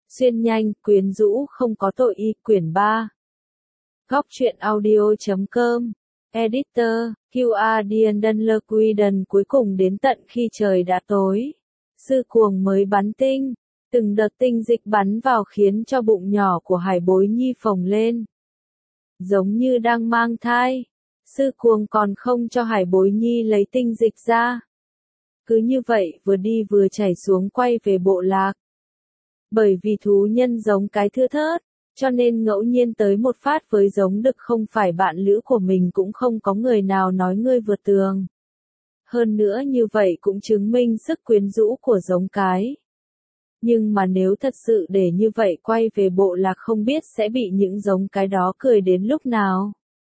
Xuyên nhanh, quyến rũ không có tội y, quyển 3. Góc truyện audio.com. Editor, QR Dunlequiden. Cuối cùng đến tận khi trời đã tối, sư cuồng mới bắn tinh. Từng đợt tinh dịch bắn vào khiến cho bụng nhỏ của Hải Bối Nhi phồng lên, giống như đang mang thai. Sư cuồng còn không cho Hải Bối Nhi lấy tinh dịch ra. Cứ như vậy vừa đi vừa chảy xuống quay về bộ lạc. Bởi vì thú nhân giống cái thưa thớt, cho nên ngẫu nhiên tới một phát với giống đực không phải bạn lữ của mình cũng không có người nào nói ngươi vượt tường. Hơn nữa như vậy cũng chứng minh sức quyến rũ của giống cái. Nhưng mà nếu thật sự để như vậy quay về bộ lạc không biết sẽ bị những giống cái đó cười đến lúc nào.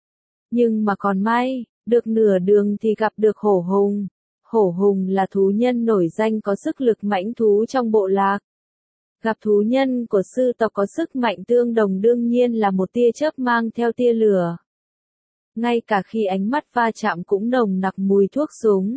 Nhưng mà còn may, được nửa đường thì gặp được hổ hùng. Hổ hùng là thú nhân nổi danh có sức lực mãnh thú trong bộ lạc. Gặp thú nhân của sư tộc có sức mạnh tương đồng đương nhiên là một tia chớp mang theo tia lửa. Ngay cả khi ánh mắt va chạm cũng nồng nặc mùi thuốc súng.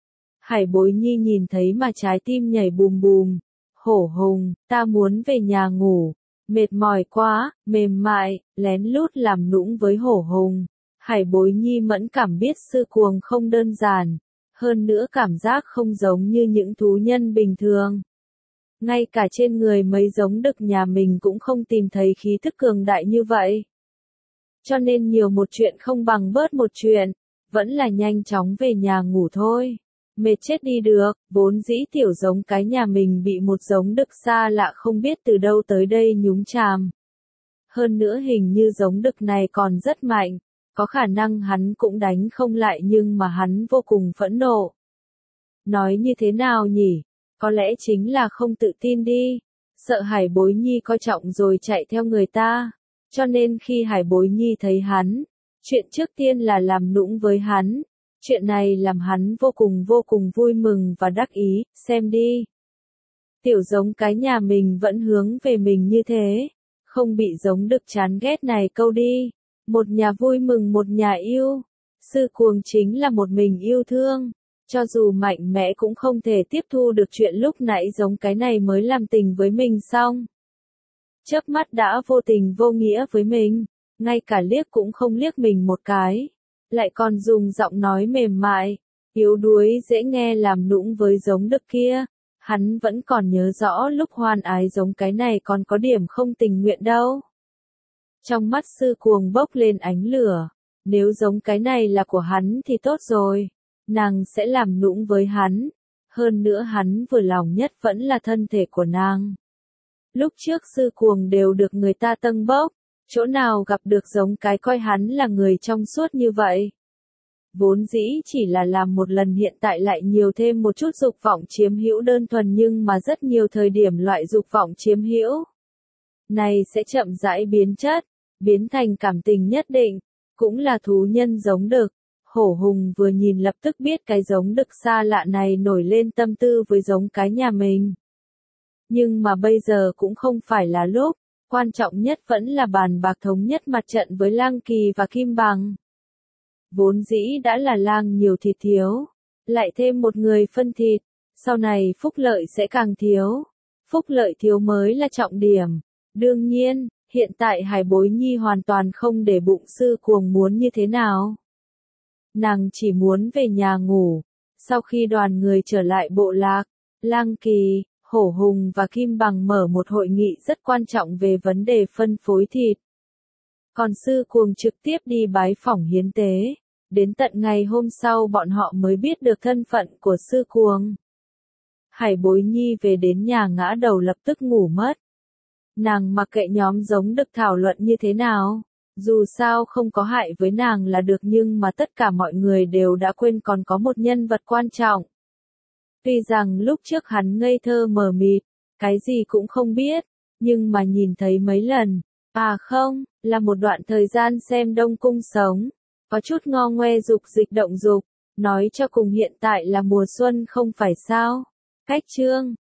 Hải Bối Nhi nhìn thấy mà trái tim nhảy bùm bùm. Hổ hùng, ta muốn về nhà ngủ. Mệt mỏi quá, mềm mại, lén lút làm nũng với hổ hùng. Hải Bối Nhi mẫn cảm biết sư cuồng không đơn giản. Hơn nữa cảm giác không giống như những thú nhân bình thường. Ngay cả trên người mấy giống đực nhà mình cũng không tìm thấy khí thức cường đại như vậy. Cho nên nhiều một chuyện không bằng bớt một chuyện, vẫn là nhanh chóng về nhà ngủ thôi. Mệt chết đi được, vốn dĩ tiểu giống cái nhà mình bị một giống đực xa lạ không biết từ đâu tới đây nhúng chàm. Hơn nữa hình như giống đực này còn rất mạnh, có khả năng hắn cũng đánh không lại nhưng mà hắn vô cùng phẫn nộ. Nói như thế nào nhỉ? Có lẽ chính là không tự tin đi, sợ Hải Bối Nhi coi trọng rồi chạy theo người ta. Cho nên khi Hải Bối Nhi thấy hắn, chuyện trước tiên là làm nũng với hắn. Chuyện này làm hắn vô cùng vui mừng và đắc ý, xem đi. Tiểu giống cái nhà mình vẫn hướng về mình như thế, không bị giống đực chán ghét này câu đi. Một nhà vui mừng một nhà yêu, sư cuồng chính là một mình yêu thương. Cho dù mạnh mẽ cũng không thể tiếp thu được chuyện lúc nãy giống cái này mới làm tình với mình xong. Chớp mắt đã vô tình vô nghĩa với mình, ngay cả liếc cũng không liếc mình một cái. Lại còn dùng giọng nói mềm mại, yếu đuối dễ nghe làm nũng với giống đực kia. Hắn vẫn còn nhớ rõ lúc hoan ái giống cái này còn có điểm không tình nguyện đâu. Trong mắt sư cuồng bốc lên ánh lửa, nếu giống cái này là của hắn thì tốt rồi. Nàng sẽ làm nũng với hắn. Hơn nữa hắn vừa lòng nhất vẫn là thân thể của nàng. Lúc trước sư cuồng đều được người ta tâng bốc. Chỗ nào gặp được giống cái coi hắn là người trong suốt như vậy. Vốn dĩ chỉ là làm một lần hiện tại lại nhiều thêm một chút dục vọng chiếm hữu đơn thuần nhưng mà rất nhiều thời điểm loại dục vọng chiếm hữu này sẽ chậm rãi biến chất, biến thành cảm tình nhất định, cũng là thú nhân giống đực. Hổ hùng vừa nhìn lập tức biết cái giống đực xa lạ này nổi lên tâm tư với giống cái nhà mình. Nhưng mà bây giờ cũng không phải là lúc, quan trọng nhất vẫn là bàn bạc thống nhất mặt trận với Lang Kỳ và Kim Bằng. Vốn dĩ đã là lang nhiều thịt thiếu, lại thêm một người phân thịt, sau này phúc lợi sẽ càng thiếu. Phúc lợi thiếu mới là trọng điểm. Đương nhiên, hiện tại Hải Bối Nhi hoàn toàn không để bụng sư cuồng muốn như thế nào. Nàng chỉ muốn về nhà ngủ. Sau khi đoàn người trở lại bộ lạc, Lang Kỳ, Hổ Hùng và Kim Bằng mở một hội nghị rất quan trọng về vấn đề phân phối thịt. Còn sư cuồng trực tiếp đi bái phỏng hiến tế. Đến tận ngày hôm sau bọn họ mới biết được thân phận của sư cuồng. Hải Bối Nhi về đến nhà ngã đầu lập tức ngủ mất. Nàng mặc kệ nhóm giống đực thảo luận như thế nào. Dù sao không có hại với nàng là được nhưng mà tất cả mọi người đều đã quên còn có một nhân vật quan trọng. Tuy rằng lúc trước hắn ngây thơ mờ mịt, cái gì cũng không biết, nhưng mà nhìn thấy mấy lần, à không, là một đoạn thời gian xem Đông Cung sống, có chút ngo ngoe dục dịch động dục, nói cho cùng hiện tại là mùa xuân không phải sao. Cách chương